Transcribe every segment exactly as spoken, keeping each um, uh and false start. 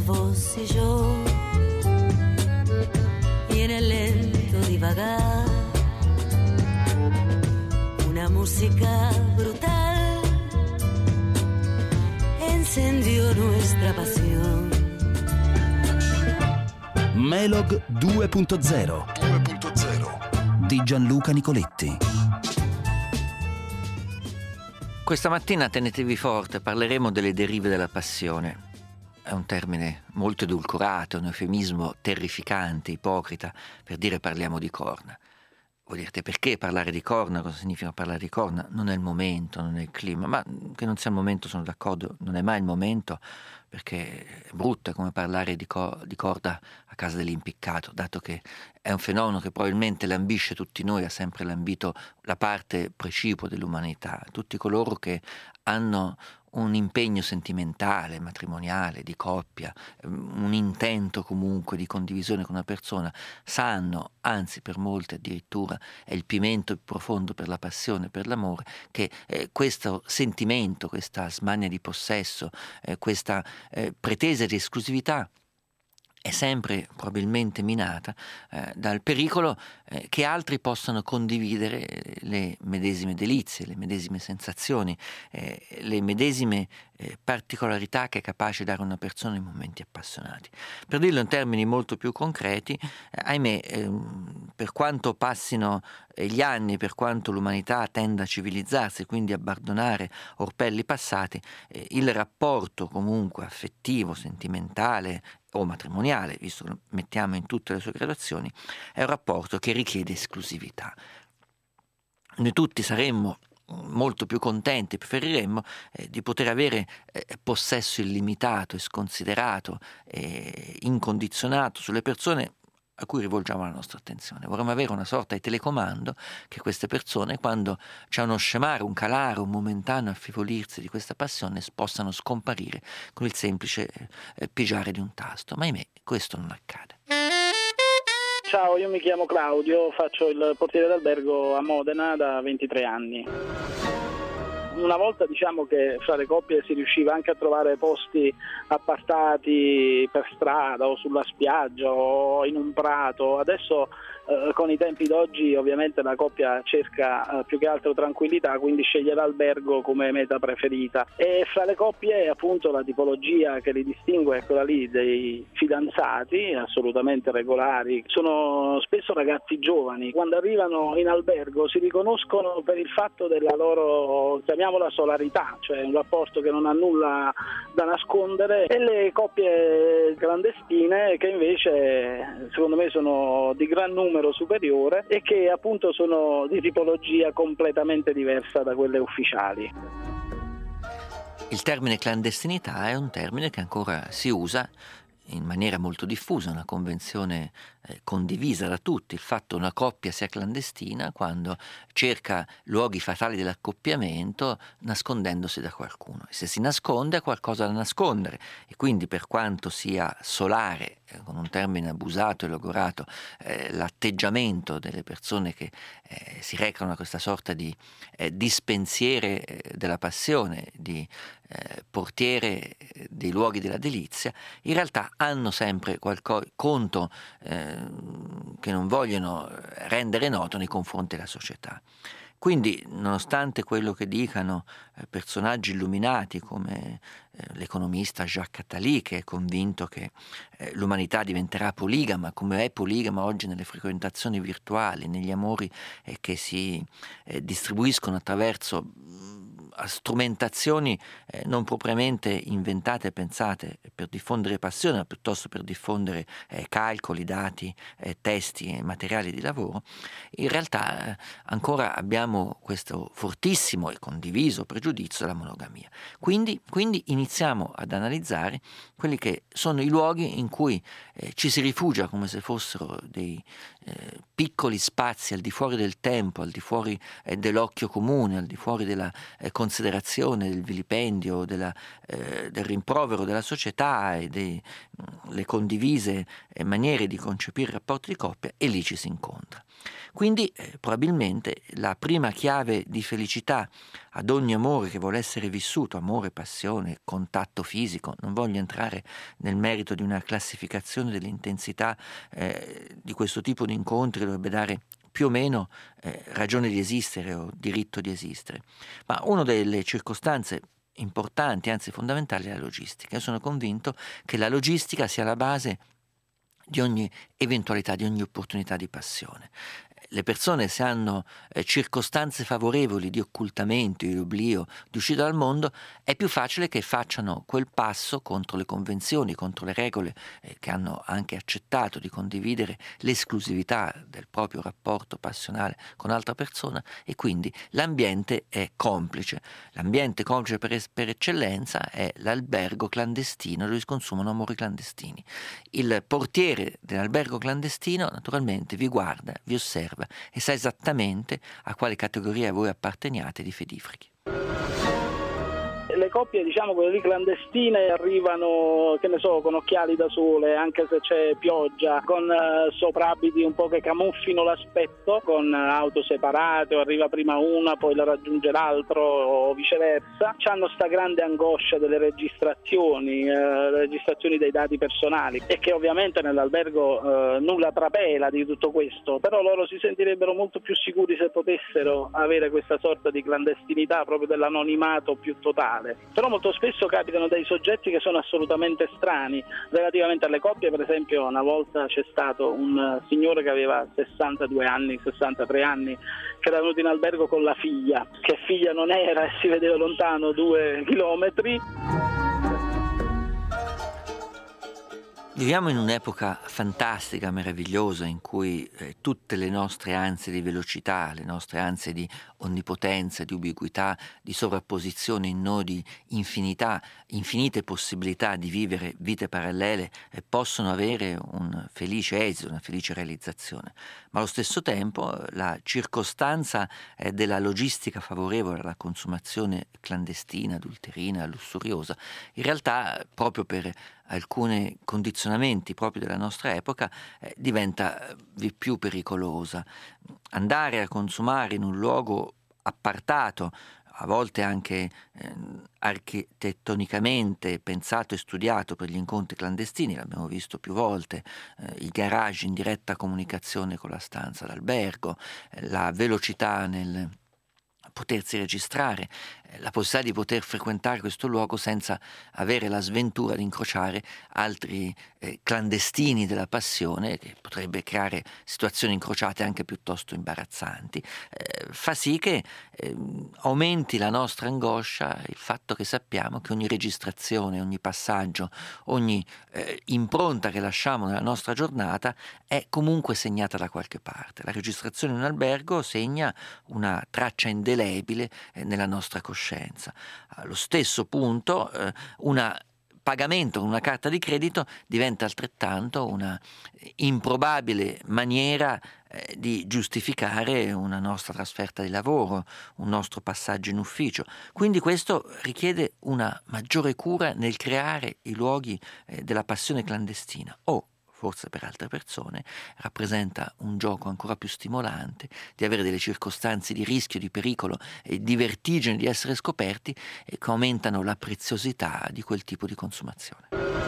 fossi yo y en el lento divagar una música brutal encendió nuestra pasión. Melog due punto zero di Gianluca Nicoletti. Questa mattina tenetevi forte, parleremo delle derive della passione. È un termine molto edulcorato, un eufemismo terrificante, ipocrita, per dire parliamo di corna. Voi direte perché parlare di corna? Cosa significa parlare di corna? Non è il momento, non è il clima, ma che non sia il momento sono d'accordo, non è mai il momento, perché è brutto, è come parlare di, co- di corda a casa dell'impiccato, dato che è un fenomeno che probabilmente lambisce tutti noi, ha sempre lambito la parte precipua dell'umanità, tutti coloro che hanno un impegno sentimentale, matrimoniale, di coppia, un intento comunque di condivisione con una persona, sanno, anzi per molti addirittura è il pimento più profondo per la passione, per l'amore, che eh, questo sentimento, questa smania di possesso, eh, questa eh, pretesa di esclusività è sempre probabilmente minata eh, dal pericolo eh, che altri possano condividere le medesime delizie, le medesime sensazioni, eh, le medesime eh, particolarità che è capace dare una persona in momenti appassionati. Per dirlo in termini molto più concreti, eh, ahimè, eh, per quanto passino eh, gli anni, per quanto l'umanità tenda a civilizzarsi, quindi a abbandonare orpelli passati, eh, il rapporto comunque affettivo, sentimentale, o matrimoniale, visto che lo mettiamo in tutte le sue gradazioni, è un rapporto che richiede esclusività. Noi tutti saremmo molto più contenti, preferiremmo eh, di poter avere eh, possesso illimitato e sconsiderato e incondizionato sulle persone a cui rivolgiamo la nostra attenzione. Vorremmo avere una sorta di telecomando che queste persone, quando c'è uno scemare, un calare, un momentaneo affievolirsi di questa passione, possano scomparire con il semplice eh, pigiare di un tasto. Ma ahimè, questo non accade. Ciao, io mi chiamo Claudio, faccio il portiere d'albergo a Modena da ventitré anni. Una volta diciamo che fra le coppie si riusciva anche a trovare posti appartati per strada o sulla spiaggia o in un prato. Adesso eh, con i tempi d'oggi ovviamente la coppia cerca eh, più che altro tranquillità, quindi sceglie l'albergo come meta preferita. E fra le coppie appunto la tipologia che li distingue è quella lì dei fidanzati assolutamente regolari. Sono spesso ragazzi giovani, quando arrivano in albergo si riconoscono per il fatto della loro, chiamiamola solarità, cioè un rapporto che non ha nulla da nascondere, e le coppie clandestine che invece secondo me sono di gran numero superiore e che appunto sono di tipologia completamente diversa da quelle ufficiali. Il termine clandestinità è un termine che ancora si usa in maniera molto diffusa, una convenzione eh, condivisa da tutti, il fatto che una coppia sia clandestina quando cerca luoghi fatali dell'accoppiamento nascondendosi da qualcuno, e se si nasconde ha qualcosa da nascondere, e quindi per quanto sia solare, eh, con un termine abusato e logorato, eh, l'atteggiamento delle persone che eh, si recano a questa sorta di eh, dispensiere eh, della passione, di eh, portiere eh, dei luoghi della delizia, in realtà hanno sempre qualcosa conto eh, che non vogliono rendere noto nei confronti della società. Quindi, nonostante quello che dicano eh, personaggi illuminati come eh, l'economista Jacques Attali, che è convinto che eh, l'umanità diventerà poligama, come è poligama oggi nelle frequentazioni virtuali, negli amori eh, che si eh, distribuiscono attraverso a strumentazioni eh, non propriamente inventate e pensate per diffondere passione, ma piuttosto per diffondere eh, calcoli, dati, eh, testi e materiali di lavoro, in realtà eh, ancora abbiamo questo fortissimo e condiviso pregiudizio della monogamia. Quindi, quindi iniziamo ad analizzare quelli che sono i luoghi in cui eh, ci si rifugia come se fossero dei eh, piccoli spazi al di fuori del tempo, al di fuori eh, dell'occhio comune, al di fuori della eh, considerazione, del vilipendio, della, eh, del rimprovero della società e delle condivise eh, maniere di concepire il rapporto di coppia, e lì ci si incontra. Quindi eh, probabilmente la prima chiave di felicità ad ogni amore che vuole essere vissuto, amore, passione, contatto fisico, non voglio entrare nel merito di una classificazione dell'intensità eh, di questo tipo di incontri, dovrebbe dare più o meno eh, ragione di esistere o diritto di esistere, ma una delle circostanze importanti, anzi fondamentali, è la logistica. Io sono convinto che la logistica sia la base di ogni eventualità, di ogni opportunità di passione. Le persone, se hanno eh, circostanze favorevoli di occultamento, di oblio, di uscita dal mondo, è più facile che facciano quel passo contro le convenzioni, contro le regole eh, che hanno anche accettato di condividere l'esclusività del proprio rapporto passionale con un'altra persona, e quindi l'ambiente è complice. L'ambiente complice per, es- per eccellenza è l'albergo clandestino dove si consumano amori clandestini. Il portiere dell'albergo clandestino naturalmente vi guarda, vi osserva e sa esattamente a quale categoria voi apparteniate di fedifraghi. Le coppie, diciamo quelle lì clandestine, arrivano, che ne so, con occhiali da sole, anche se c'è pioggia, con eh, soprabiti un po' che camuffino l'aspetto, con auto separate, o arriva prima una, poi la raggiunge l'altro, o viceversa. C'hanno sta grande angoscia delle registrazioni, eh, le registrazioni dei dati personali, e che ovviamente nell'albergo eh, nulla trapela di tutto questo, però loro si sentirebbero molto più sicuri se potessero avere questa sorta di clandestinità, proprio dell'anonimato più totale. Però molto spesso capitano dei soggetti che sono assolutamente strani relativamente alle coppie. Per esempio, una volta c'è stato un signore che aveva sessantadue anni, sessantatré anni, che era venuto in albergo con la figlia, che figlia non era e si vedeva lontano due chilometri. Viviamo in un'epoca fantastica, meravigliosa, in cui eh, tutte le nostre ansie di velocità, le nostre ansie di onnipotenza, di ubiquità, di sovrapposizione in noi, di infinità, infinite possibilità di vivere vite parallele eh, possono avere un felice esito, una felice realizzazione. Ma allo stesso tempo la circostanza eh, della logistica favorevole alla consumazione clandestina, adulterina, lussuriosa, in realtà proprio per alcuni condizionamenti proprio della nostra epoca eh, diventa vi più pericolosa. Andare a consumare in un luogo appartato, a volte anche eh, architettonicamente pensato e studiato per gli incontri clandestini, l'abbiamo visto più volte, eh, il garage in diretta comunicazione con la stanza d'albergo, eh, la velocità nel potersi registrare, eh, la possibilità di poter frequentare questo luogo senza avere la sventura di incrociare altri eh, clandestini della passione, che potrebbe creare situazioni incrociate anche piuttosto imbarazzanti, eh, fa sì che eh, aumenti la nostra angoscia il fatto che sappiamo che ogni registrazione, ogni passaggio, ogni eh, impronta che lasciamo nella nostra giornata è comunque segnata da qualche parte. La registrazione in un albergo segna una traccia indelebile nella nostra coscienza. Allo stesso punto eh, un pagamento con una carta di credito diventa altrettanto una improbabile maniera eh, di giustificare una nostra trasferta di lavoro, un nostro passaggio in ufficio. Quindi questo richiede una maggiore cura nel creare i luoghi eh, della passione clandestina, o forse per altre persone rappresenta un gioco ancora più stimolante, di avere delle circostanze di rischio, di pericolo e di vertigine di essere scoperti, e che aumentano la preziosità di quel tipo di consumazione.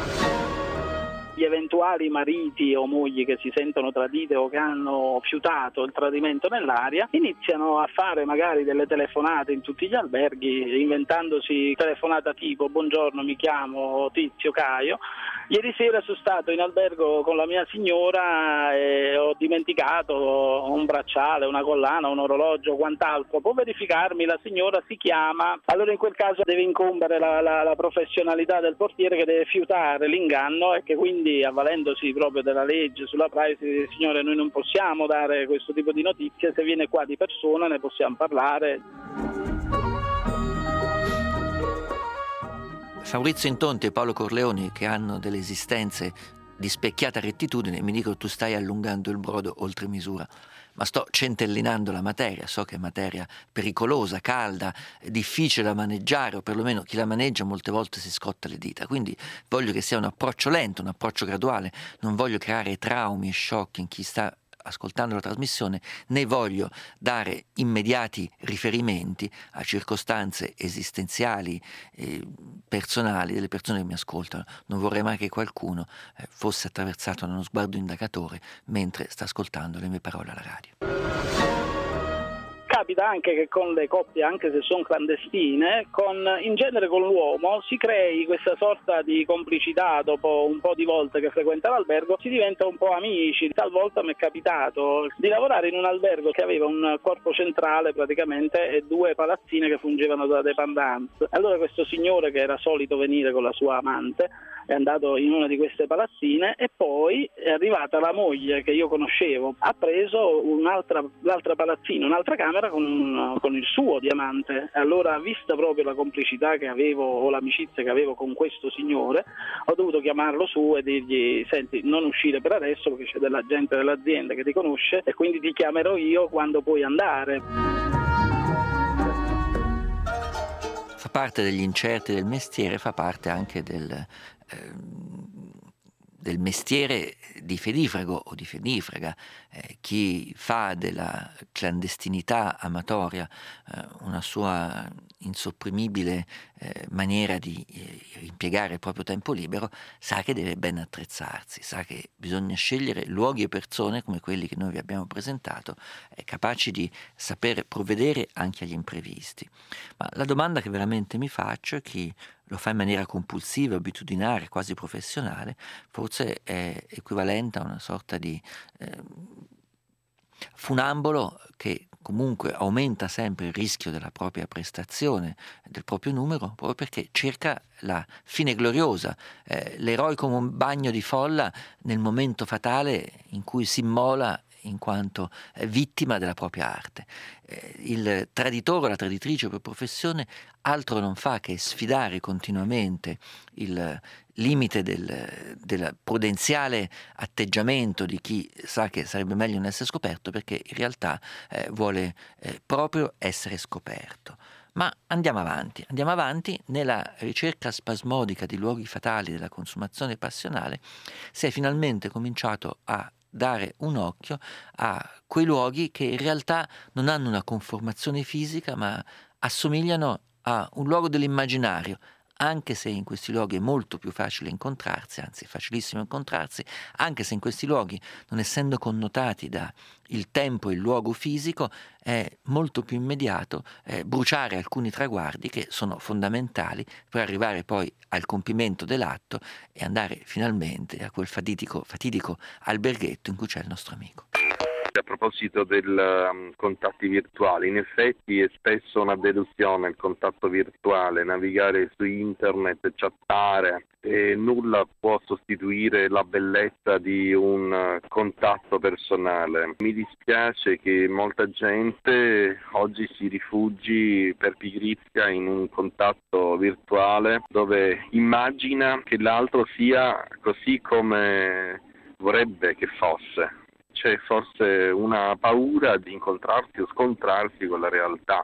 Gli eventuali mariti o mogli che si sentono tradite o che hanno fiutato il tradimento nell'aria iniziano a fare magari delle telefonate in tutti gli alberghi, inventandosi telefonata tipo: buongiorno, mi chiamo Tizio Caio, ieri sera sono stato in albergo con la mia signora e ho dimenticato un bracciale, una collana, un orologio, quant'altro, può verificarmi? La signora si chiama. Allora in quel caso deve incombere la, la, la professionalità del portiere, che deve fiutare l'inganno e che quindi, avvalendosi proprio della legge sulla privacy, signore, noi non possiamo dare questo tipo di notizie, se viene qua di persona ne possiamo parlare. Fabrizio Intonti e Paolo Corleoni, che hanno delle esistenze di specchiata rettitudine, mi dicono: tu stai allungando il brodo oltre misura. ma sto centellinando la materia, so che è materia pericolosa, calda, difficile da maneggiare, o perlomeno chi la maneggia molte volte si scotta le dita, quindi voglio che sia un approccio lento, un approccio graduale, non voglio creare traumi e shock in chi sta ascoltando la trasmissione, né voglio dare immediati riferimenti a circostanze esistenziali e personali delle persone che mi ascoltano. Non vorrei mai che qualcuno eh, fosse attraversato da uno sguardo indagatore mentre sta ascoltando le mie parole alla radio. Capita anche che con le coppie, anche se sono clandestine, con, in genere con l'uomo, si crei questa sorta di complicità. Dopo un po' di volte che frequenta l'albergo si diventa un po' amici. Talvolta mi è capitato di lavorare in un albergo che aveva un corpo centrale praticamente e due palazzine che fungevano da dépendance. Allora questo signore, che era solito venire con la sua amante, è andato in una di queste palazzine e poi è arrivata la moglie che io conoscevo, ha preso un'altra, l'altra palazzina, un'altra camera con, un, con il suo diamante. Allora, vista proprio la complicità che avevo o l'amicizia che avevo con questo signore, ho dovuto chiamarlo su e dirgli: senti, non uscire per adesso perché c'è della gente dell'azienda che ti conosce e quindi ti chiamerò io quando puoi andare. Fa parte degli incerti del mestiere, fa parte anche del, eh, del mestiere di fedifrago o di fedifraga. Eh, chi fa della clandestinità amatoria eh, una sua insopprimibile eh, maniera di eh, impiegare il proprio tempo libero, sa che deve ben attrezzarsi, sa che bisogna scegliere luoghi e persone come quelli che noi vi abbiamo presentato, eh, capaci di saper provvedere anche agli imprevisti. Ma la domanda che veramente mi faccio, è chi lo fa in maniera compulsiva, abitudinaria, quasi professionale, forse è equivalente a una sorta di eh, funambolo che comunque aumenta sempre il rischio della propria prestazione, del proprio numero, proprio perché cerca la fine gloriosa, eh, l'eroe come un bagno di folla nel momento fatale in cui si immola in quanto eh, vittima della propria arte. Eh, il traditore o la traditrice per professione altro non fa che sfidare continuamente il limite del, del prudenziale atteggiamento di chi sa che sarebbe meglio non essere scoperto, perché in realtà eh, vuole eh, proprio essere scoperto. Ma andiamo avanti, andiamo avanti nella ricerca spasmodica di luoghi fatali della consumazione passionale. Si è finalmente cominciato a dare un occhio a quei luoghi che in realtà non hanno una conformazione fisica, ma assomigliano a un luogo dell'immaginario, anche se in questi luoghi è molto più facile incontrarsi, anzi è facilissimo incontrarsi, anche se in questi luoghi, non essendo connotati da il tempo e il luogo fisico, è molto più immediato eh, bruciare alcuni traguardi che sono fondamentali per arrivare poi al compimento dell'atto e andare finalmente a quel fatidico, fatidico alberghetto in cui c'è il nostro amico. A proposito dei um, contatti virtuali, in effetti è spesso una delusione il contatto virtuale, navigare su internet, chattare, e nulla può sostituire la bellezza di un uh, contatto personale. Mi dispiace che molta gente oggi si rifugi per pigrizia in un contatto virtuale dove immagina che l'altro sia così come vorrebbe che fosse. C'è forse una paura di incontrarsi o scontrarsi con la realtà.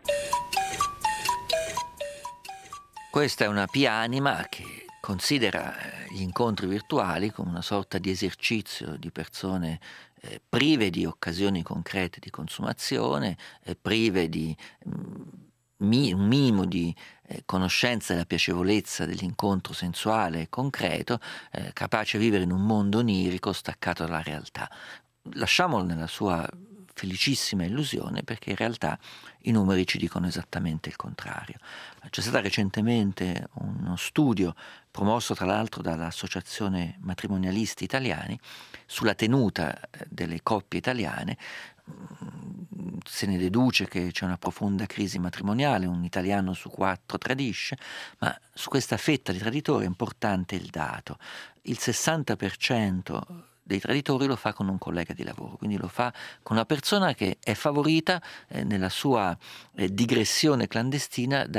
Questa è una pia anima che considera gli incontri virtuali come una sorta di esercizio di persone eh, prive di occasioni concrete di consumazione, eh, prive di mh, mi, un minimo di eh, conoscenza della piacevolezza dell'incontro sensuale e concreto, eh, capace di vivere in un mondo onirico staccato dalla realtà. Lasciamolo nella sua felicissima illusione, perché in realtà i numeri ci dicono esattamente il contrario. C'è stato recentemente uno studio promosso tra l'altro dall'Associazione Matrimonialisti Italiani sulla tenuta delle coppie italiane. Se ne deduce che c'è una profonda crisi matrimoniale, un italiano su quattro tradisce, ma su questa fetta di traditori è importante il dato: il sessanta per cento dei traditori lo fa con un collega di lavoro, quindi lo fa con una persona che è favorita eh, nella sua eh, digressione clandestina da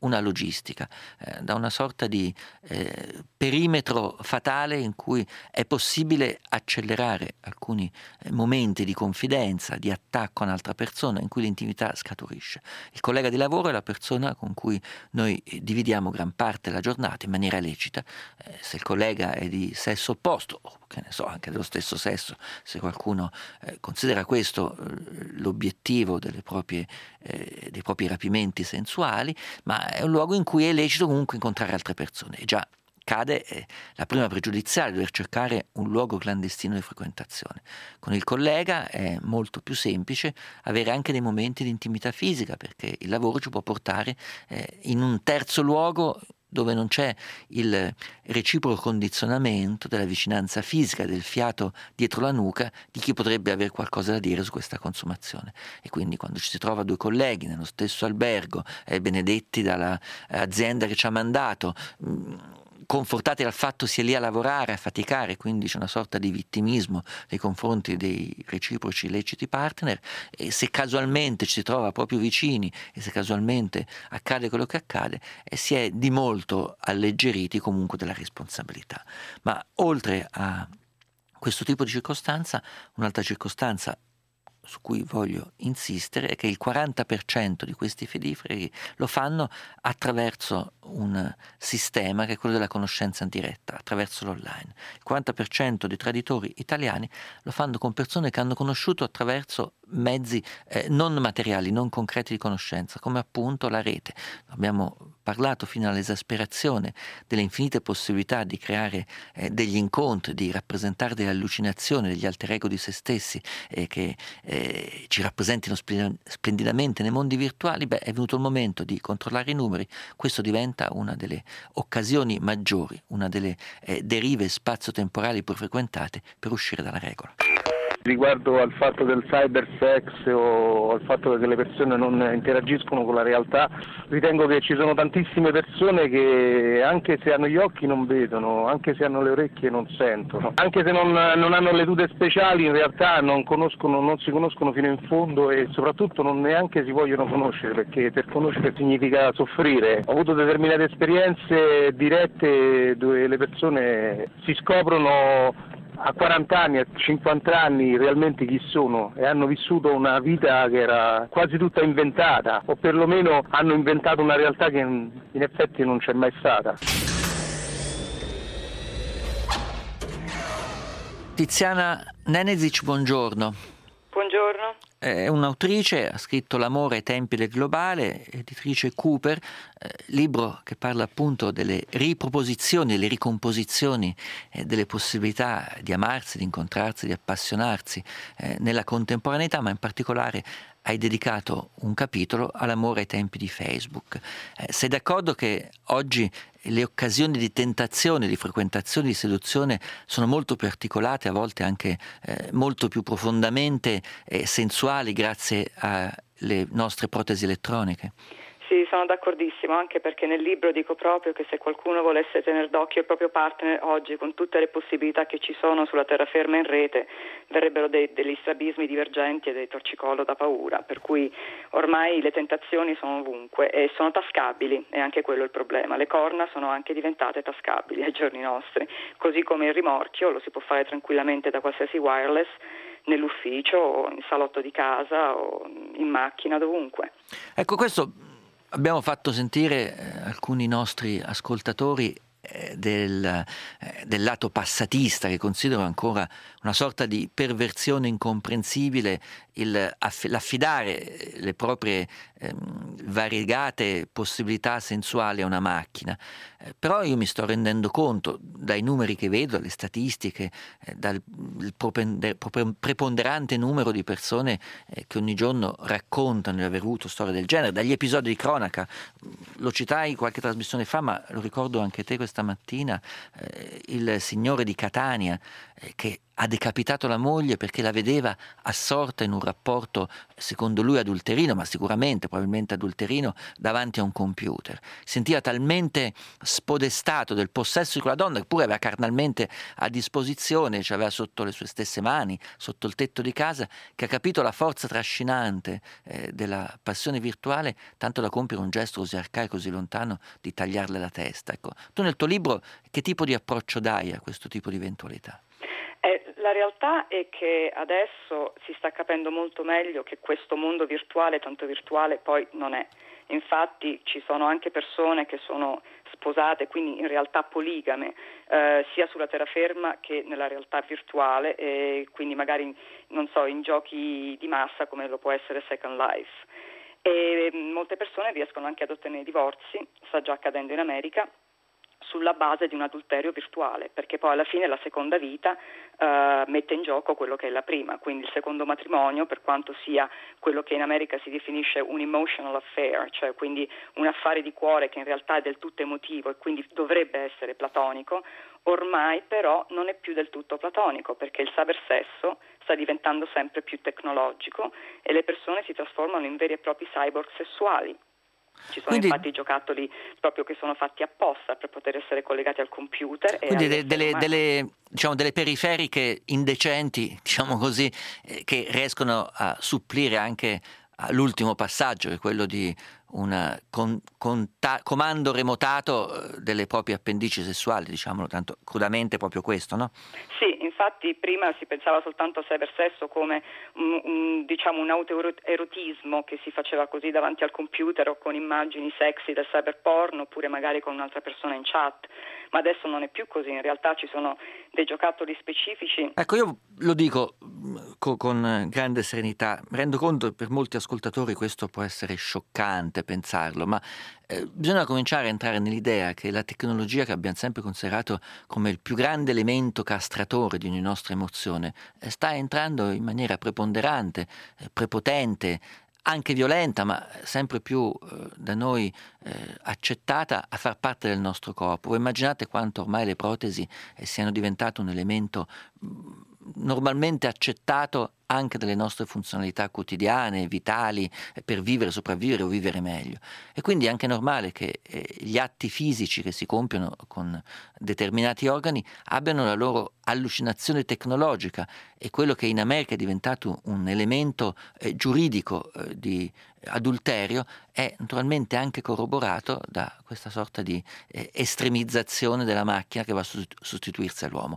una logistica, eh, da una sorta di eh, perimetro fatale in cui è possibile accelerare alcuni eh, momenti di confidenza, di attacco a un'altra persona, in cui l'intimità scaturisce. Il collega di lavoro è la persona con cui noi dividiamo gran parte della giornata in maniera lecita. Eh, se il collega è di sesso opposto, o che ne so, anche dello stesso sesso, se qualcuno eh, considera questo eh, l'obiettivo delle proprie, eh, dei propri rapimenti sensuali, ma è un luogo in cui è lecito comunque incontrare altre persone. E già cade eh, la prima pregiudiziale, dover cercare un luogo clandestino di frequentazione. Con il collega è molto più semplice avere anche dei momenti di intimità fisica, perché il lavoro ci può portare eh, in un terzo luogo dove non c'è il reciproco condizionamento della vicinanza fisica, del fiato dietro la nuca di chi potrebbe avere qualcosa da dire su questa consumazione. E quindi quando ci si trova due colleghi nello stesso albergo, eh, benedetti dall'azienda che ci ha mandato, mh, confortati dal fatto sia lì a lavorare, a faticare, quindi c'è una sorta di vittimismo nei confronti dei reciproci leciti partner, e se casualmente ci si trova proprio vicini e se casualmente accade quello che accade, e si è di molto alleggeriti comunque della responsabilità. Ma oltre a questo tipo di circostanza, un'altra circostanza su cui voglio insistere è che il quaranta per cento di questi fedifreghi lo fanno attraverso un sistema che è quello della conoscenza diretta, attraverso l'online. Il quaranta per cento dei traditori italiani lo fanno con persone che hanno conosciuto attraverso mezzi eh, non materiali, non concreti di conoscenza, come appunto la rete. Abbiamo parlato fino all'esasperazione delle infinite possibilità di creare eh, degli incontri, di rappresentare delle allucinazioni, degli alter ego di se stessi eh, che eh, ci rappresentino splendidamente nei mondi virtuali. Beh, è venuto il momento di controllare i numeri. Questo diventa una delle occasioni maggiori, una delle eh, derive spazio-temporali più frequentate per uscire dalla regola. Riguardo al fatto del cybersex o al fatto che le persone non interagiscono con la realtà, ritengo che ci sono tantissime persone che anche se hanno gli occhi non vedono, anche se hanno le orecchie non sentono, anche se non, non hanno le tute speciali, in realtà non conoscono, non si conoscono fino in fondo e soprattutto non neanche si vogliono conoscere, perché per conoscere significa soffrire. Ho avuto determinate esperienze dirette dove le persone si scoprono a quaranta anni, a cinquanta anni realmente chi sono, e hanno vissuto una vita che era quasi tutta inventata, o perlomeno hanno inventato una realtà che in effetti non c'è mai stata. Tiziana Nenezic, buongiorno. Buongiorno. È un'autrice, ha scritto L'amore ai tempi del globale, editrice Cooper, eh, libro che parla appunto delle riproposizioni, delle ricomposizioni, eh, delle possibilità di amarsi, di incontrarsi, di appassionarsi eh, nella contemporaneità, ma in particolare hai dedicato un capitolo all'amore ai tempi di Facebook. Eh, sei d'accordo che oggi le occasioni di tentazione, di frequentazione, di seduzione sono molto più articolate, a volte anche eh, molto più profondamente eh, sensuali grazie alle nostre protesi elettroniche? Sì, sono d'accordissimo, anche perché nel libro dico proprio che se qualcuno volesse tenere d'occhio il proprio partner oggi, con tutte le possibilità che ci sono sulla terraferma in rete, verrebbero dei, degli strabismi divergenti e dei torcicollo da paura, per cui ormai le tentazioni sono ovunque e sono tascabili, e anche quello è il problema. Le corna sono anche diventate tascabili ai giorni nostri, così come il rimorchio lo si può fare tranquillamente da qualsiasi wireless, nell'ufficio o in salotto di casa o in macchina, dovunque. Ecco, questo abbiamo fatto sentire eh, alcuni nostri ascoltatori eh, del, eh, del lato passatista, che considero ancora una sorta di perversione incomprensibile il, aff- l'affidare le proprie ehm, variegate possibilità sensuali a una macchina. Eh, però io mi sto rendendo conto dai numeri che vedo, dalle statistiche, eh, dal il propende- proprio preponderante numero di persone eh, che ogni giorno raccontano di aver avuto storie del genere, dagli episodi di cronaca. Lo citai qualche trasmissione fa, ma lo ricordo anche te questa mattina. mattina, eh, il signore di Catania eh, che ha decapitato la moglie perché la vedeva assorta in un rapporto, secondo lui adulterino, ma sicuramente, probabilmente adulterino, davanti a un computer. Sentiva talmente spodestato del possesso di quella donna, che pure aveva carnalmente a disposizione, ci aveva sotto le sue stesse mani, sotto il tetto di casa, che ha capito la forza trascinante eh, della passione virtuale, tanto da compiere un gesto così arcaico, così lontano, di tagliarle la testa. Ecco, tu nel tuo libro che tipo di approccio dai a questo tipo di eventualità? Eh, la realtà è che adesso si sta capendo molto meglio che questo mondo virtuale, tanto virtuale, poi non è. Infatti ci sono anche persone che sono sposate, quindi in realtà poligame, eh, sia sulla terraferma che nella realtà virtuale, e quindi magari, non so, in giochi di massa come lo può essere Second Life. E molte persone riescono anche ad ottenere divorzi, sta già accadendo in America, sulla base di un adulterio virtuale, perché poi alla fine la seconda vita eh, mette in gioco quello che è la prima, quindi il secondo matrimonio, per quanto sia quello che in America si definisce un emotional affair, cioè quindi un affare di cuore che in realtà è del tutto emotivo e quindi dovrebbe essere platonico, ormai però non è più del tutto platonico, perché il cybersesso sta diventando sempre più tecnologico e le persone si trasformano in veri e propri cyborg sessuali. Ci sono Quindi, infatti giocattoli proprio che sono fatti apposta per poter essere collegati al computer. Quindi e de- delle, delle, diciamo, delle periferiche indecenti, diciamo così, eh, che riescono a supplire anche all'ultimo passaggio, che è quello di un con, conta- comando remotato delle proprie appendici sessuali, diciamolo tanto crudamente, proprio questo, no? Sì, infatti prima si pensava soltanto al cybersesso come un, un, diciamo un autoerotismo che si faceva così davanti al computer o con immagini sexy del cyberporn oppure magari con un'altra persona in chat, ma adesso non è più così, in realtà ci sono dei giocattoli specifici. Ecco, io lo dico co- con grande serenità, mi rendo conto che per molti ascoltatori questo può essere scioccante pensarlo, ma eh, bisogna cominciare a entrare nell'idea che la tecnologia, che abbiamo sempre considerato come il più grande elemento castratore di ogni nostra emozione, eh, sta entrando in maniera preponderante, eh, prepotente, anche violenta, ma sempre più eh, da noi eh, accettata a far parte del nostro corpo. Voi immaginate quanto ormai le protesi eh, siano diventate un elemento mh, normalmente accettato anche dalle nostre funzionalità quotidiane, vitali, eh, per vivere, sopravvivere o vivere meglio. E quindi è anche normale che eh, gli atti fisici che si compiono con determinati organi abbiano la loro allucinazione tecnologica, e quello che in America è diventato un elemento eh, giuridico eh, di adulterio è naturalmente anche corroborato da questa sorta di eh, estremizzazione della macchina che va a sostituirsi all'uomo.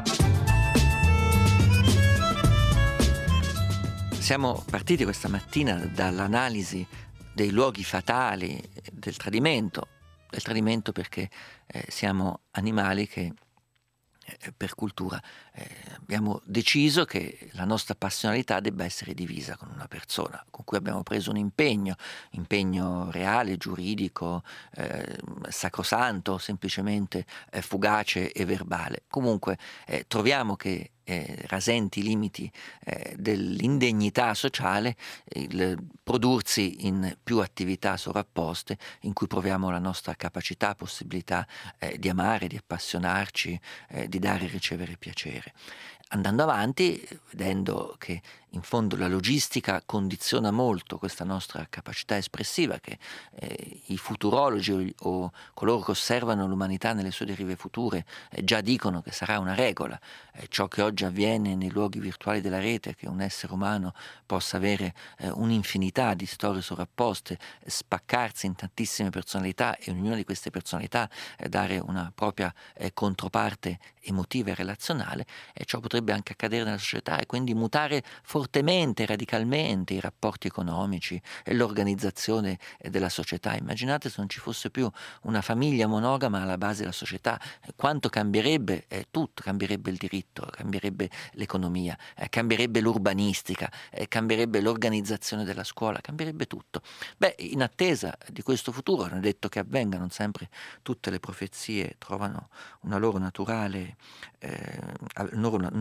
Siamo partiti questa mattina dall'analisi dei luoghi fatali del tradimento, del tradimento perché eh, siamo animali che eh, per cultura eh, abbiamo deciso che la nostra passionalità debba essere divisa con una persona con cui abbiamo preso un impegno, impegno reale, giuridico, eh, sacrosanto, semplicemente eh, fugace e verbale. Comunque eh, troviamo che Eh, rasenti i limiti eh, dell'indegnità sociale, il prodursi in più attività sovrapposte in cui proviamo la nostra capacità, possibilità eh, di amare, di appassionarci, eh, di dare e ricevere piacere. Andando avanti, vedendo che in fondo la logistica condiziona molto questa nostra capacità espressiva, che eh, i futurologi o, o coloro che osservano l'umanità nelle sue derive future eh, già dicono che sarà una regola, eh, ciò che oggi avviene nei luoghi virtuali della rete, che un essere umano possa avere eh, un'infinità di storie sovrapposte, eh, spaccarsi in tantissime personalità e ognuna di queste personalità eh, dare una propria eh, controparte emotiva e relazionale, e ciò potrebbe anche accadere nella società e quindi mutare fortemente, radicalmente i rapporti economici e l'organizzazione della società. Immaginate se non ci fosse più una famiglia monogama alla base della società, quanto cambierebbe eh, tutto, cambierebbe il diritto, cambierebbe l'economia, eh, cambierebbe l'urbanistica, eh, cambierebbe l'organizzazione della scuola, cambierebbe tutto. Beh, in attesa di questo futuro, non è detto che avvenga, non sempre tutte le profezie trovano una loro naturale, eh, loro,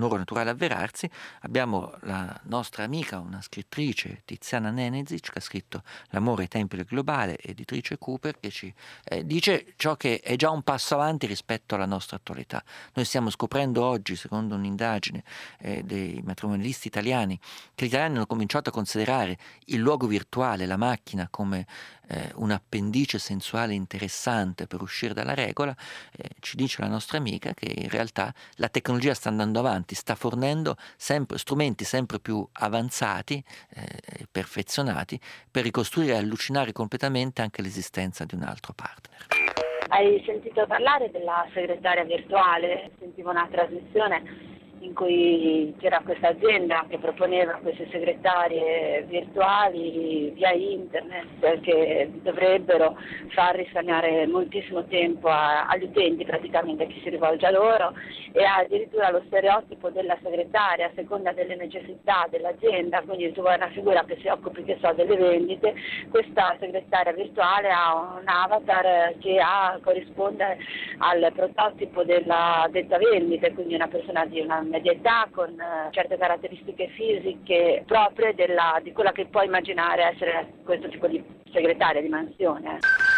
loro naturale avverarsi, abbiamo la nostra amica, una scrittrice, Tiziana Nenezic, che ha scritto L'amore ai tempi del globale, editrice Cooper, che ci eh, dice ciò che è già un passo avanti rispetto alla nostra attualità. Noi stiamo scoprendo oggi, secondo un'indagine eh, dei matrimonialisti italiani, che gli italiani hanno cominciato a considerare il luogo virtuale, la macchina, come eh, un appendice sensuale interessante per uscire dalla regola. Eh, ci dice la nostra amica che in realtà la tecnologia sta andando avanti, sta fornendo sempre, strumenti sempre più avanzati e eh, perfezionati per ricostruire e allucinare completamente anche l'esistenza di un altro partner. Hai sentito parlare della segretaria virtuale? Sentivo una trasmissione in cui c'era questa azienda che proponeva queste segretarie virtuali via internet che dovrebbero far risparmiare moltissimo tempo a, agli utenti, praticamente, a chi si rivolge a loro, e addirittura lo stereotipo della segretaria a seconda delle necessità dell'azienda. Quindi tu vuoi una figura che si occupi, che so, delle vendite, questa segretaria virtuale ha un avatar che ha, corrisponde al prototipo della detta vendite, quindi una persona di una media età con uh, certe caratteristiche fisiche proprie della, di quella che puoi immaginare essere questo tipo di segretaria di mansione.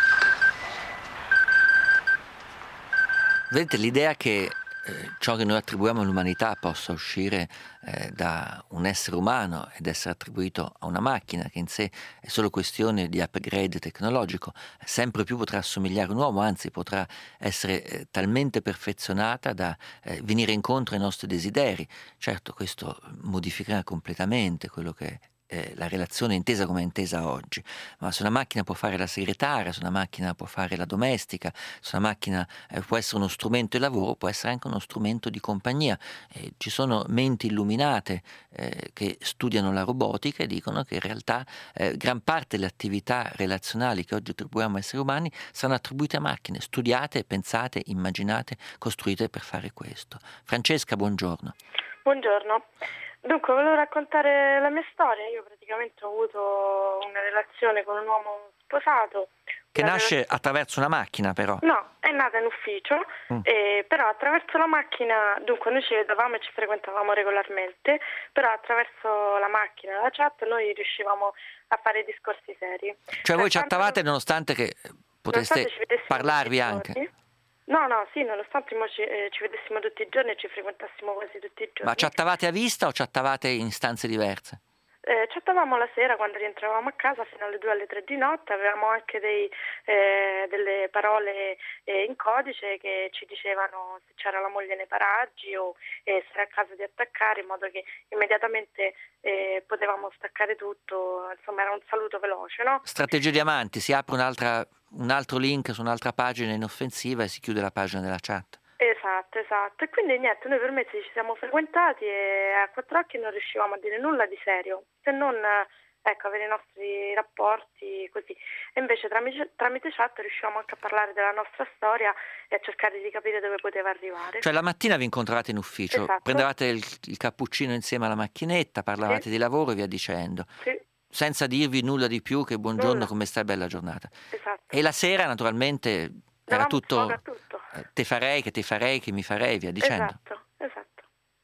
Vedete, l'idea che eh, ciò che noi attribuiamo all'umanità possa uscire eh, da un essere umano ed essere attribuito a una macchina, che in sé è solo questione di upgrade tecnologico, sempre più potrà assomigliare a un uomo, anzi potrà essere eh, talmente perfezionata da eh, venire incontro ai nostri desideri. Certo, questo modificherà completamente quello che è Eh, la relazione intesa come è intesa oggi, ma se una macchina può fare la segretaria, se una macchina può fare la domestica, se una macchina eh, può essere uno strumento di lavoro, può essere anche uno strumento di compagnia. Eh, ci sono menti illuminate eh, che studiano la robotica e dicono che in realtà eh, gran parte delle attività relazionali che oggi attribuiamo a esseri umani saranno attribuite a macchine, studiate, pensate, immaginate, costruite per fare questo. Francesca, buongiorno. Buongiorno. Dunque, volevo raccontare la mia storia. Io praticamente ho avuto una relazione con un uomo sposato. Che nasce relazione... attraverso una macchina, però. No, è nata in ufficio, mm. eh, però attraverso la macchina, dunque noi ci vedevamo e ci frequentavamo regolarmente, però attraverso la macchina, la chat, noi riuscivamo a fare discorsi seri. Cioè voi chattavate nonostante che poteste nonostante parlarvi anche? No, no, sì, nonostante ci, eh, ci vedessimo tutti i giorni e ci frequentassimo quasi tutti i giorni. Ma chattavate a vista o chattavate in stanze diverse? Eh, chattavamo la sera quando rientravamo a casa fino alle due alle tre di notte, avevamo anche dei, eh, delle parole eh, in codice che ci dicevano se c'era la moglie nei paraggi o eh, se era a caso di attaccare, in modo che immediatamente eh, potevamo staccare tutto, insomma era un saluto veloce, no? Strategia di amanti, si apre un'altra, un altro link su un'altra pagina inoffensiva e si chiude la pagina della chat. Esatto, esatto. E quindi niente, noi per mesi ci siamo frequentati e a quattro occhi non riuscivamo a dire nulla di serio, se non ecco, avere i nostri rapporti così. E invece tramite, tramite chat riuscivamo anche a parlare della nostra storia e a cercare di capire dove poteva arrivare. Cioè la mattina vi incontravate in ufficio, esatto. prendevate il, il cappuccino insieme alla macchinetta, parlavate sì. di lavoro e via dicendo. Sì. Senza dirvi nulla di più che buongiorno, nulla. Come stai, bella giornata. Esatto. E la sera naturalmente era tutto, tutto. Eh, te farei, che te farei, che mi farei, via dicendo. Esatto, esatto.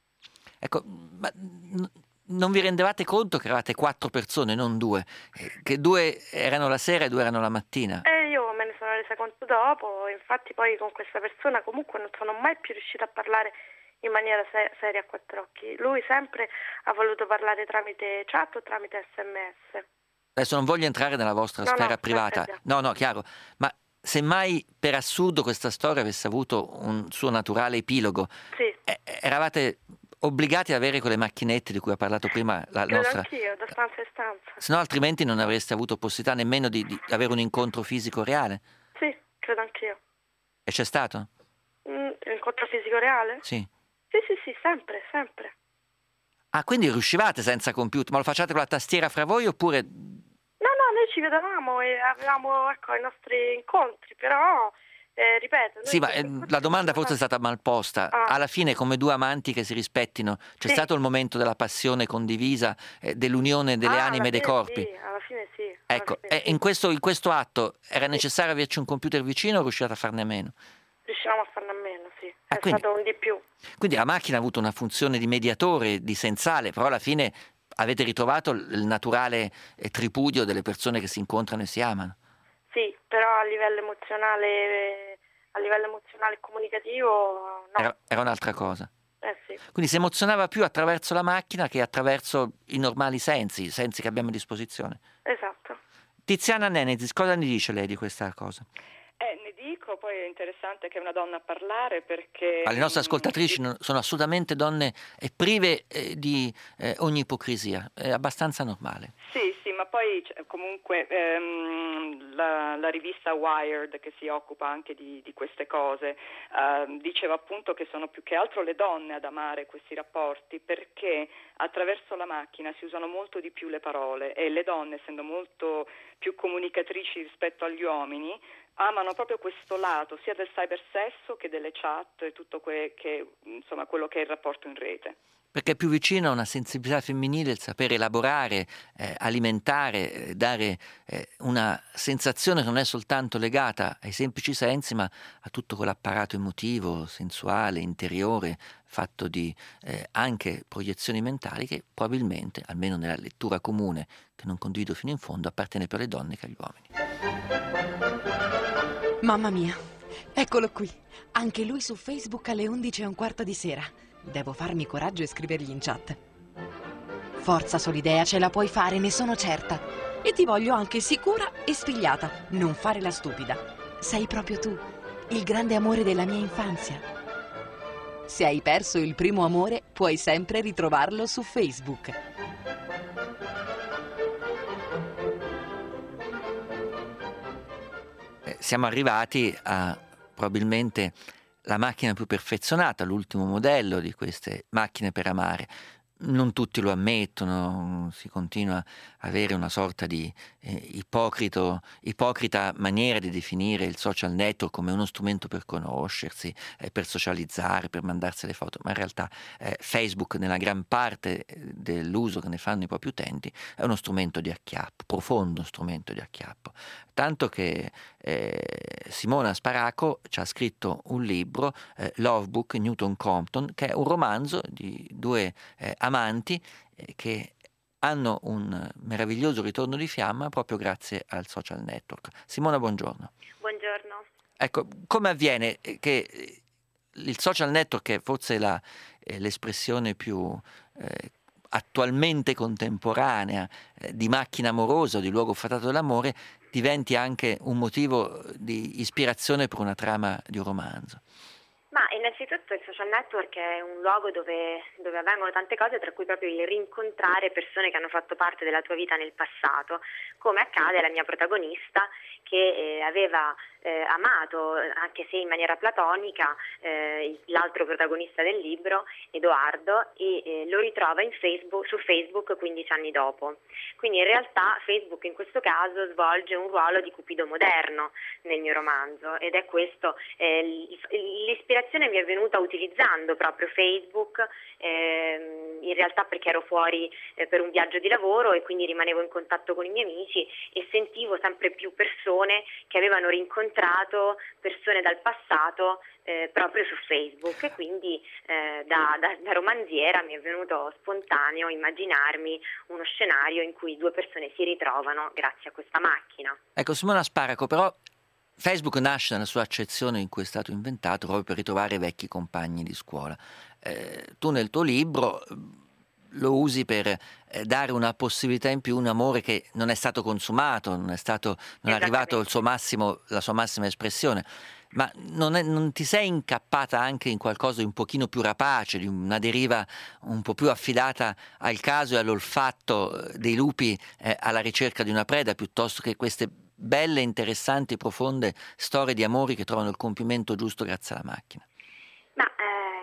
Ecco, ma n- non vi rendevate conto che eravate quattro persone, non due? Eh, che due erano la sera e due erano la mattina? E io me ne sono resa conto dopo, infatti poi con questa persona comunque non sono mai più riuscita a parlare in maniera se- seria a quattro occhi. Lui sempre ha voluto parlare tramite chat o tramite sms. Adesso non voglio entrare nella vostra no, sfera no, privata, no, no, chiaro, ma se mai per assurdo questa storia avesse avuto un suo naturale epilogo, sì. eh, eravate obbligati ad avere quelle macchinette di cui ha parlato prima la Credo nostra... anch'io, da stanza in stanza. Se no altrimenti non avreste avuto possibilità nemmeno di, di avere un incontro fisico reale. Sì, credo anch'io. E c'è stato? Mm, l'incontro fisico reale? Sì. Sì, sì, sì, sempre, sempre. Ah, quindi riuscivate senza computer, ma lo facciate con la tastiera fra voi oppure... No, no, noi ci vedevamo e avevamo ecco, i nostri incontri, però, eh, ripeto... Sì, ma eh, la domanda forse è stata mal posta. Ah. Alla fine, come due amanti che si rispettino, c'è sì. stato il momento della passione condivisa, eh, dell'unione delle ah, anime e dei corpi? Sì, alla fine sì. Ecco, fine eh, sì. in, questo, in questo atto era necessario averci un computer vicino o riuscite a farne a meno? riuscivamo a farne a meno, sì. Ah, è quindi, stato un di più. Quindi la macchina ha avuto una funzione di mediatore, di sensale, però alla fine avete ritrovato il naturale eh, tripudio delle persone che si incontrano e si amano. Sì, però a livello emozionale, a livello emozionale e comunicativo no. Era, era un'altra cosa. Eh sì. Quindi si emozionava più attraverso la macchina che attraverso i normali sensi, i sensi che abbiamo a disposizione. Esatto. Tiziana Nenezis, cosa ne dice lei di questa cosa? Eh, ne dico, poi è interessante che è una donna a parlare perché... Le nostre mh, ascoltatrici sì. non- sono assolutamente donne eh, prive eh, di eh, ogni ipocrisia, è abbastanza normale. Sì, sì, ma poi cioè, comunque ehm, la, la rivista Wired, che si occupa anche di, di queste cose, ehm, diceva appunto che sono più che altro le donne ad amare questi rapporti, perché attraverso la macchina si usano molto di più le parole e le donne, essendo molto più comunicatrici rispetto agli uomini, amano proprio questo lato sia del cybersesso che delle chat e tutto que- che, insomma, quello che è il rapporto in rete. Perché è più vicino a una sensibilità femminile il sapere elaborare, eh, alimentare, eh, dare eh, una sensazione che non è soltanto legata ai semplici sensi, ma a tutto quell'apparato emotivo, sensuale, interiore, fatto di eh, anche proiezioni mentali che probabilmente, almeno nella lettura comune, che non condivido fino in fondo, appartiene più alle donne che agli uomini. Mamma mia, eccolo qui. Anche lui su Facebook alle undici e un quarto di sera. Devo farmi coraggio e scrivergli in chat. Forza Solidea, ce la puoi fare, ne sono certa. E ti voglio anche sicura e spigliata. Non fare la stupida. Sei proprio tu, il grande amore della mia infanzia. Se hai perso il primo amore, puoi sempre ritrovarlo su Facebook. Siamo arrivati a probabilmente la macchina più perfezionata, l'ultimo modello di queste macchine per amare. Non tutti lo ammettono, si continua a avere una sorta di eh, ipocrito, ipocrita maniera di definire il social network come uno strumento per conoscersi, eh, per socializzare, per mandarsi le foto, ma in realtà eh, Facebook nella gran parte dell'uso che ne fanno i propri utenti è uno strumento di acchiappo, profondo strumento di acchiappo. Tanto che eh, Simona Sparaco ci ha scritto un libro, eh, Lovebook, Newton Compton, che è un romanzo di due eh, amanti eh, che hanno un meraviglioso ritorno di fiamma proprio grazie al social network. Simona, buongiorno. Buongiorno. Ecco, come avviene che il social network, che è forse la, eh, l'espressione più eh, attualmente contemporanea eh, di macchina amorosa o di luogo fatato dell'amore, diventi anche un motivo di ispirazione per una trama di un romanzo? Ma innanzitutto il social network è un luogo dove, dove avvengono tante cose, tra cui proprio il rincontrare persone che hanno fatto parte della tua vita nel passato, come accade alla mia protagonista che eh, aveva eh, amato, anche se in maniera platonica, eh, l'altro protagonista del libro, Edoardo, e eh, lo ritrova in Facebook, su Facebook quindici anni dopo. Quindi in realtà Facebook in questo caso svolge un ruolo di Cupido moderno nel mio romanzo, ed è questo, eh, l'ispirazione mi è venuta utilizzando proprio Facebook, eh, in realtà perché ero fuori eh, per un viaggio di lavoro e quindi rimanevo in contatto con i miei amici e sentivo sempre più persone che avevano rincontrato persone dal passato eh, proprio su Facebook, e quindi eh, da, da, da romanziera mi è venuto spontaneo immaginarmi uno scenario in cui due persone si ritrovano grazie a questa macchina. Ecco, Simona Sparaco, però Facebook nasce nella sua accezione in cui è stato inventato proprio per ritrovare vecchi compagni di scuola. Eh, tu nel tuo libro lo usi per eh, dare una possibilità in più, un amore che non è stato consumato, non è stato, non è arrivato il suo massimo, la sua massima espressione. Ma non, è, non ti sei incappata anche in qualcosa di un pochino più rapace, di una deriva un po' più affidata al caso e all'olfatto dei lupi eh, alla ricerca di una preda, piuttosto che queste belle, interessanti, profonde storie di amori che trovano il compimento giusto grazie alla macchina? Ma eh, in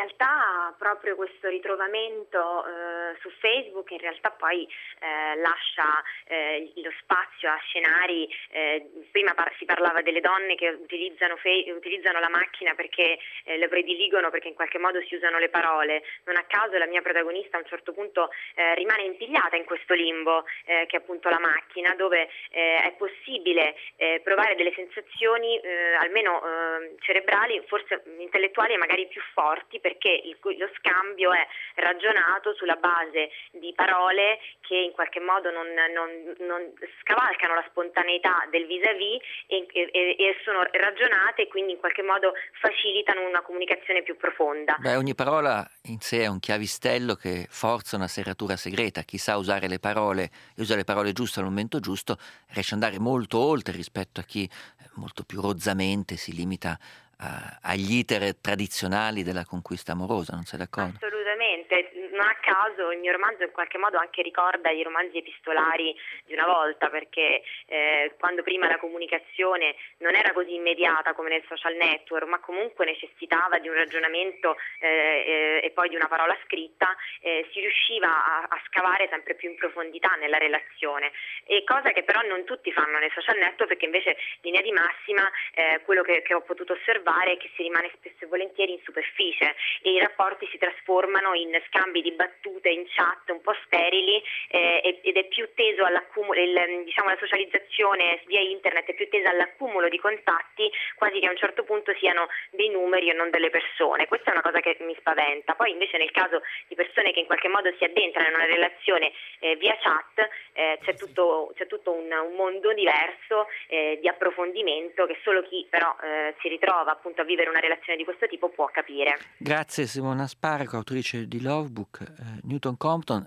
realtà proprio questo ritrovamento eh, su Facebook in realtà poi eh, lascia eh, lo spazio a scenari, eh, prima par- si parlava delle donne che utilizzano, fe- utilizzano la macchina perché eh, le prediligono, perché in qualche modo si usano le parole. Non a caso la mia protagonista a un certo punto eh, rimane impigliata in questo limbo eh, che è appunto la macchina, dove eh, è possibile eh, provare delle sensazioni eh, almeno eh, cerebrali, forse intellettuali e magari più forti, perché il, lo scambio è ragionato sulla base di parole che in qualche modo non, non, non scavalcano la spontaneità del vis-à-vis e, e, e sono ragionate e quindi in qualche modo facilitano una comunicazione più profonda. Beh, ogni parola in sé è un chiavistello che forza una serratura segreta. Chi sa usare le parole e usa le parole giuste al momento giusto riesce ad andare molto oltre rispetto a chi molto più rozzamente si limita a, agli iter tradizionali della conquista amorosa, non sei d'accordo? Assolutamente, non a caso il mio romanzo in qualche modo anche ricorda i romanzi epistolari di una volta, perché eh, quando prima la comunicazione non era così immediata come nel social network, ma comunque necessitava di un ragionamento eh, eh, e poi di una parola scritta, eh, si riusciva a, a scavare sempre più in profondità nella relazione, e cosa che però non tutti fanno nei social network, perché invece in linea di massima eh, quello che, che ho potuto osservare è che si rimane spesso e volentieri in superficie e i rapporti si trasformano in scambi di battute in chat un po' sterili eh, ed è più teso all'accumulo, il, diciamo la socializzazione via internet è più tesa all'accumulo di contatti, quasi che a un certo punto siano dei numeri e non delle persone. Questa è una cosa che mi spaventa. Poi invece nel caso di persone che in qualche modo si addentrano in una relazione eh, via chat eh, c'è tutto, c'è tutto un, un mondo diverso eh, di approfondimento che solo chi però eh, si ritrova appunto a vivere una relazione di questo tipo può capire. Grazie Simona Sparaco, autrice di Lovebook, eh, Newton Compton.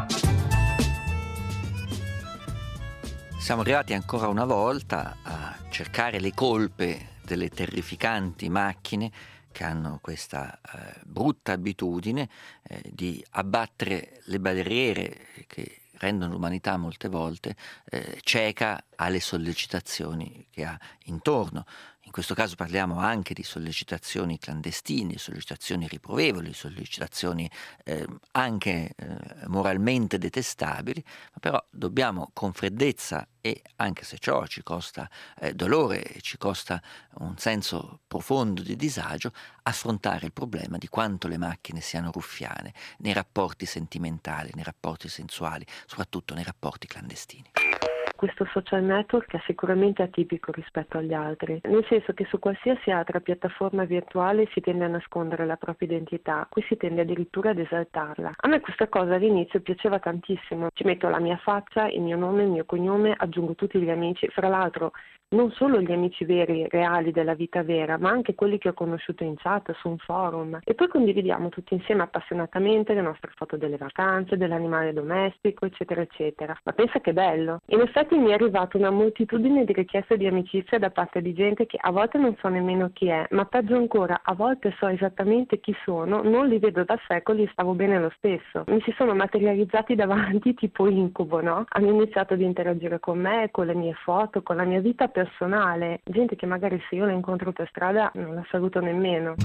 Siamo arrivati ancora una volta a cercare le colpe delle terrificanti macchine che hanno questa eh, brutta abitudine eh, di abbattere le barriere che rendono l'umanità molte volte eh, cieca alle sollecitazioni che ha intorno. In questo caso parliamo anche di sollecitazioni clandestine, sollecitazioni riprovevoli, sollecitazioni eh, anche eh, moralmente detestabili, ma però dobbiamo con freddezza, e anche se ciò ci costa eh, dolore e ci costa un senso profondo di disagio, affrontare il problema di quanto le macchine siano ruffiane nei rapporti sentimentali, nei rapporti sensuali, soprattutto nei rapporti clandestini. Questo social network è sicuramente atipico rispetto agli altri, nel senso che su qualsiasi altra piattaforma virtuale si tende a nascondere la propria identità, qui si tende addirittura ad esaltarla. A me questa cosa all'inizio piaceva tantissimo, ci metto la mia faccia, il mio nome, il mio cognome, aggiungo tutti gli amici, fra l'altro non solo gli amici veri, reali della vita vera, ma anche quelli che ho conosciuto in chat, su un forum, e poi condividiamo tutti insieme appassionatamente le nostre foto delle vacanze, dell'animale domestico, eccetera eccetera. Ma pensa che bello! In effetti mi è arrivata una moltitudine di richieste di amicizia da parte di gente che a volte non so nemmeno chi è, ma peggio ancora, a volte so esattamente chi sono, non li vedo da secoli e stavo bene lo stesso. Mi si sono materializzati davanti tipo incubo, no? Hanno iniziato ad interagire con me, con le mie foto, con la mia vita personale, gente che magari se io la incontro per strada non la saluto nemmeno.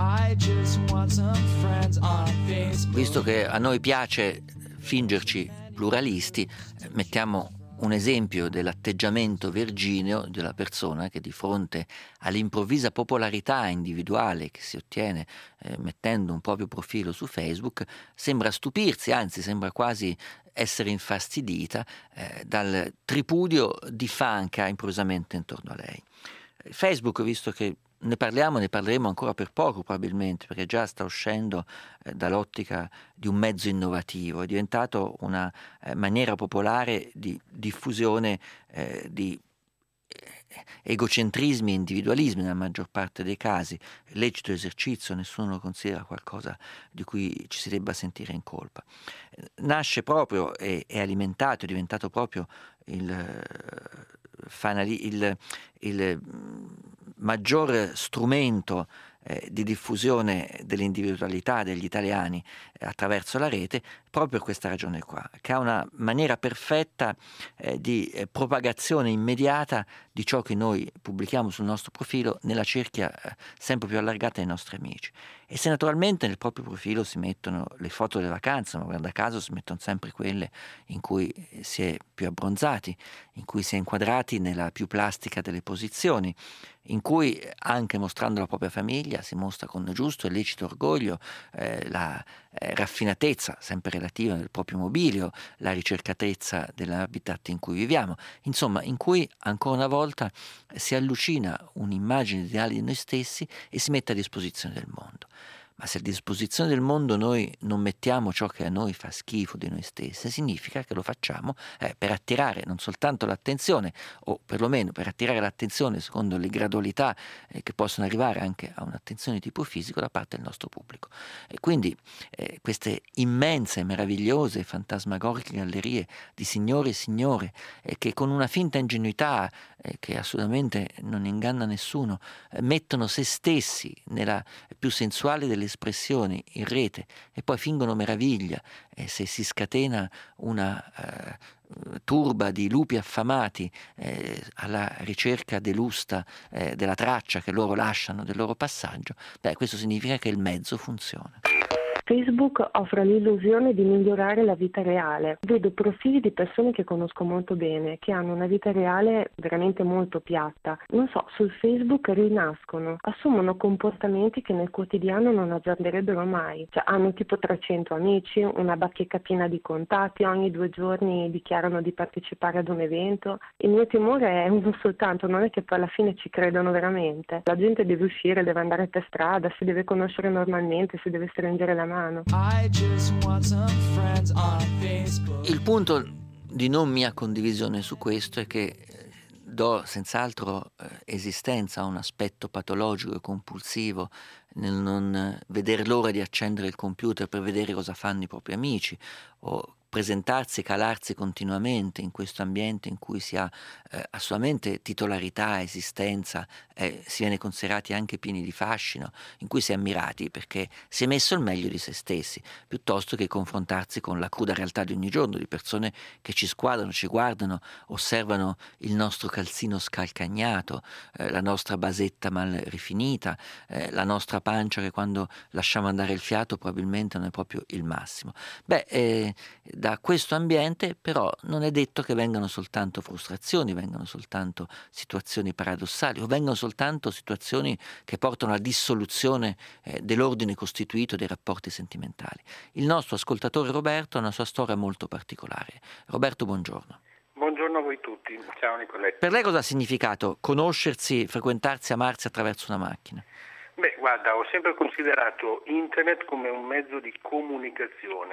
Visto che a noi piace fingerci pluralisti, mettiamo un esempio dell'atteggiamento vergineo della persona che di fronte all'improvvisa popolarità individuale che si ottiene eh, mettendo un proprio profilo su Facebook sembra stupirsi, anzi sembra quasi essere infastidita eh, dal tripudio di fan che ha improvvisamente intorno a lei. Facebook, visto che ne parliamo, ne parleremo ancora per poco probabilmente, perché già sta uscendo eh, dall'ottica di un mezzo innovativo, è diventato una eh, maniera popolare di diffusione eh, di egocentrismi e individualismi nella maggior parte dei casi, lecito esercizio, nessuno lo considera qualcosa di cui ci si debba sentire in colpa. Nasce proprio e è alimentato, è diventato proprio il, il, il maggior strumento eh, di diffusione dell'individualità degli italiani eh, attraverso la rete proprio per questa ragione qua, che ha una maniera perfetta eh, di eh, propagazione immediata di ciò che noi pubblichiamo sul nostro profilo nella cerchia eh, sempre più allargata dei nostri amici. E se naturalmente nel proprio profilo si mettono le foto delle vacanze, ma guarda caso si mettono sempre quelle in cui si è più abbronzati, in cui si è inquadrati nella più plastica delle posizioni, in cui anche mostrando la propria famiglia si mostra con giusto e lecito orgoglio eh, la eh, raffinatezza sempre relativa del proprio mobilio, la ricercatezza dell'habitat in cui viviamo, insomma in cui ancora una volta si allucina un'immagine ideale di noi stessi e si mette a disposizione del mondo. Ma se a disposizione del mondo noi non mettiamo ciò che a noi fa schifo di noi stessi, significa che lo facciamo eh, per attirare non soltanto l'attenzione, o perlomeno per attirare l'attenzione secondo le gradualità eh, che possono arrivare anche a un'attenzione di tipo fisico da parte del nostro pubblico. E quindi eh, queste immense, meravigliose, fantasmagoriche gallerie di signori e signore eh, che con una finta ingenuità eh, che assolutamente non inganna nessuno, eh, mettono se stessi nella più sensuale delle espressioni in rete e poi fingono meraviglia e se si scatena una eh, turba di lupi affamati eh, alla ricerca delusta eh, della traccia che loro lasciano del loro passaggio, beh, questo significa che il mezzo funziona. Facebook offre l'illusione di migliorare la vita reale. Vedo profili di persone che conosco molto bene, che hanno una vita reale veramente molto piatta. Non so, sul Facebook rinascono, assumono comportamenti che nel quotidiano non azzarderebbero mai. Cioè, hanno tipo trecento amici, una bacheca piena di contatti, ogni due giorni dichiarano di partecipare ad un evento. Il mio timore è uno soltanto, non è che poi alla fine ci credono veramente. La gente deve uscire, deve andare per strada, si deve conoscere normalmente, si deve stringere la mano. Il punto di non mia condivisione su questo è che do senz'altro eh, esistenza a un aspetto patologico e compulsivo nel non vedere l'ora di accendere il computer per vedere cosa fanno i propri amici o presentarsi e calarsi continuamente in questo ambiente in cui si ha eh, assolutamente titolarità, esistenza, eh, si viene considerati anche pieni di fascino, in cui si è ammirati perché si è messo il meglio di se stessi, piuttosto che confrontarsi con la cruda realtà di ogni giorno, di persone che ci squadrano, ci guardano, osservano il nostro calzino scalcagnato, eh, la nostra basetta mal rifinita, eh, la nostra pancia che quando lasciamo andare il fiato probabilmente non è proprio il massimo. Beh, eh, da questo ambiente però non è detto che vengano soltanto frustrazioni, vengano soltanto situazioni paradossali o vengano soltanto situazioni che portano alla dissoluzione eh, dell'ordine costituito dei rapporti sentimentali. Il nostro ascoltatore Roberto ha una sua storia molto particolare. Roberto, buongiorno. Buongiorno a voi tutti, ciao Nicoletta. Per lei cosa ha significato conoscersi, frequentarsi, amarsi attraverso una macchina? Beh, guarda, ho sempre considerato internet come un mezzo di comunicazione.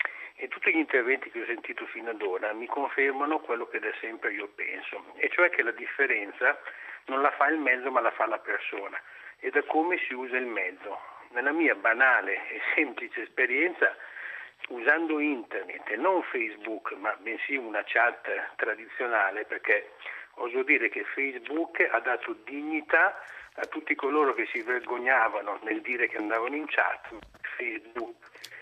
E tutti gli interventi che ho sentito fino ad ora mi confermano quello che da sempre io penso, e cioè che la differenza non la fa il mezzo ma la fa la persona, e da come si usa il mezzo. Nella mia banale e semplice esperienza, usando internet e non Facebook, ma bensì una chat tradizionale, perché oso dire che Facebook ha dato dignità a tutti coloro che si vergognavano nel dire che andavano in chat. Facebook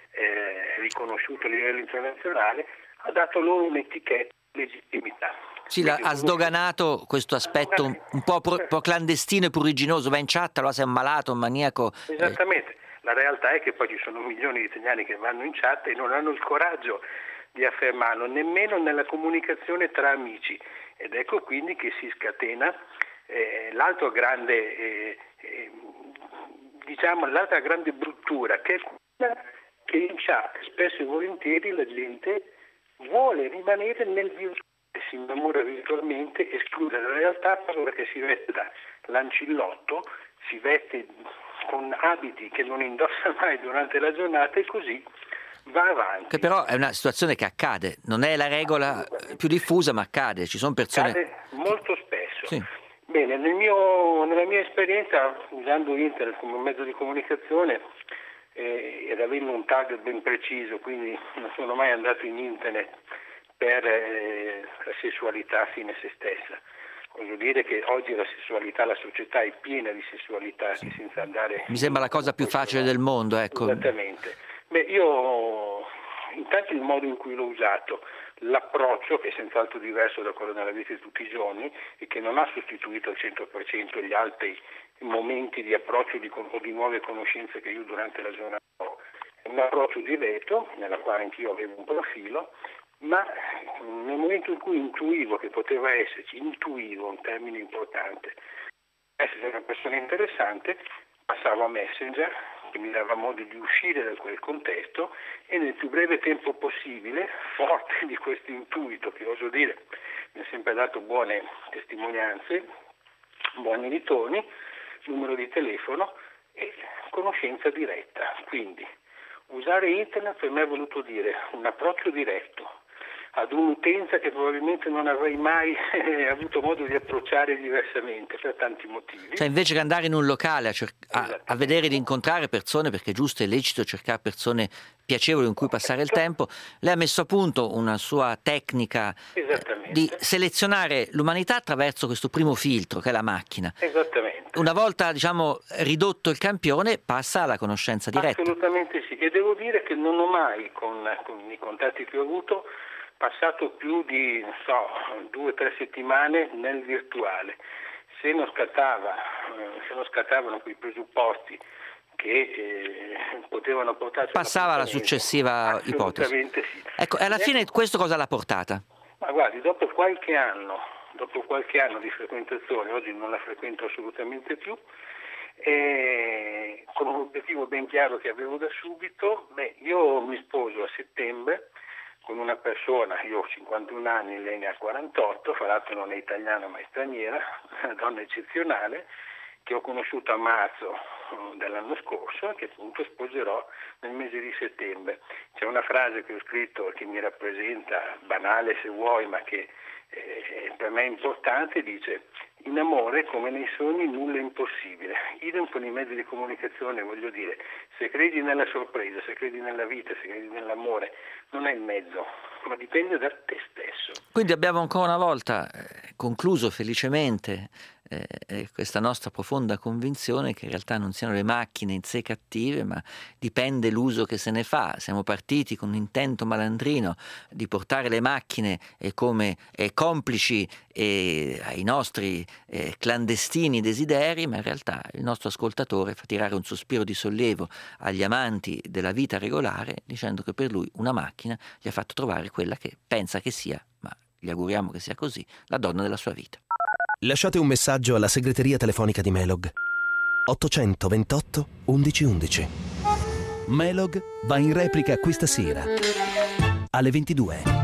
Eh, riconosciuto a livello internazionale, ha dato loro un'etichetta di legittimità. Sì, la, ha sdoganato questo aspetto un, un po' pro, pro clandestino e pruriginoso, va in chat, allora sei un malato, un maniaco. Esattamente, eh. La realtà è che poi ci sono milioni di italiani che vanno in chat e non hanno il coraggio di affermarlo, nemmeno nella comunicazione tra amici, ed ecco quindi che si scatena eh, l'altro grande, eh, eh, diciamo, l'altra grande bruttura, che è quella che in chat spesso e volentieri la gente vuole rimanere nel virtuale, si innamora virtualmente, esclude la realtà, allora che si veste da lancillotto, si veste con abiti che non indossa mai durante la giornata e così va avanti. Che però è una situazione che accade, non è la regola più diffusa, ma accade, ci sono persone... Accade molto spesso. Sì. Bene, nel mio, nella mia esperienza, usando internet come mezzo di comunicazione, Eh, ed avendo un target ben preciso, quindi non sono mai andato in internet per eh, la sessualità a fine se stessa. Voglio dire che oggi la sessualità, la società è piena di sessualità, sì. Senza andare... Mi sembra la cosa più facile del mondo, ecco. Esattamente. Beh, io intanto il modo in cui l'ho usato, l'approccio che è senz'altro diverso da quello nella vita di tutti i giorni e che non ha sostituito al cento per cento gli altri momenti di approccio di, o di nuove conoscenze che io durante la giornata ho. È un approccio diretto, nella quale anch'io avevo un profilo, ma nel momento in cui intuivo che poteva esserci, intuivo un termine importante, essere una persona interessante, passavo a Messenger, che mi dava modo di uscire da quel contesto e nel più breve tempo possibile, forte di questo intuito che oso dire mi ha sempre dato buone testimonianze, buoni ritorni, numero di telefono e conoscenza diretta. Quindi usare internet per me ha voluto dire un approccio diretto ad un'utenza che probabilmente non avrei mai avuto modo di approcciare diversamente per tanti motivi. Cioè invece che andare in un locale a, cer- a, a vedere di incontrare persone, perché è giusto e lecito cercare persone piacevoli con cui passare il tempo, lei ha messo a punto una sua tecnica eh, di selezionare l'umanità attraverso questo primo filtro che è la macchina. Esattamente. Una volta, diciamo, ridotto il campione, passa alla conoscenza diretta. Assolutamente sì, e devo dire che non ho mai, con, con i contatti che ho avuto, passato più di, non so, due o tre settimane nel virtuale. Se non scattava, se non scattavano quei presupposti che eh, potevano portarci passava alla successiva ipotesi. Sì. Ecco, e alla fine questo cosa l'ha portata? Ma guardi, dopo qualche anno, dopo qualche anno di frequentazione, oggi non la frequento assolutamente più, e con un obiettivo ben chiaro che avevo da subito, beh, io mi sposo a settembre con una persona, io ho cinquantuno anni, lei ne ha quarantotto, fra l'altro non è italiana ma è straniera, una donna eccezionale, che ho conosciuto a marzo dell'anno scorso e che appunto sposerò nel mese di settembre. C'è una frase che ho scritto che mi rappresenta, banale se vuoi, ma che eh, per me è importante, dice: in amore come nei sogni nulla è impossibile. Idem con i mezzi di comunicazione, voglio dire, se credi nella sorpresa, se credi nella vita, se credi nell'amore, non è il mezzo, ma dipende da te stesso. Quindi abbiamo ancora una volta eh, concluso felicemente eh, questa nostra profonda convinzione che in realtà non siano le macchine in sé cattive, ma dipende l'uso che se ne fa. Siamo partiti con un intento malandrino di portare le macchine eh, come eh, complici eh, ai nostri eh, clandestini desideri, ma in realtà il nostro ascoltatore fa tirare un sospiro di sollievo agli amanti della vita regolare dicendo che per lui una macchina gli ha fatto trovare quella che pensa che sia, ma gli auguriamo che sia così, la donna della sua vita. Lasciate un messaggio alla segreteria telefonica di Melog ottocentoventotto undici undici. Melog va in replica questa sera alle ventidue.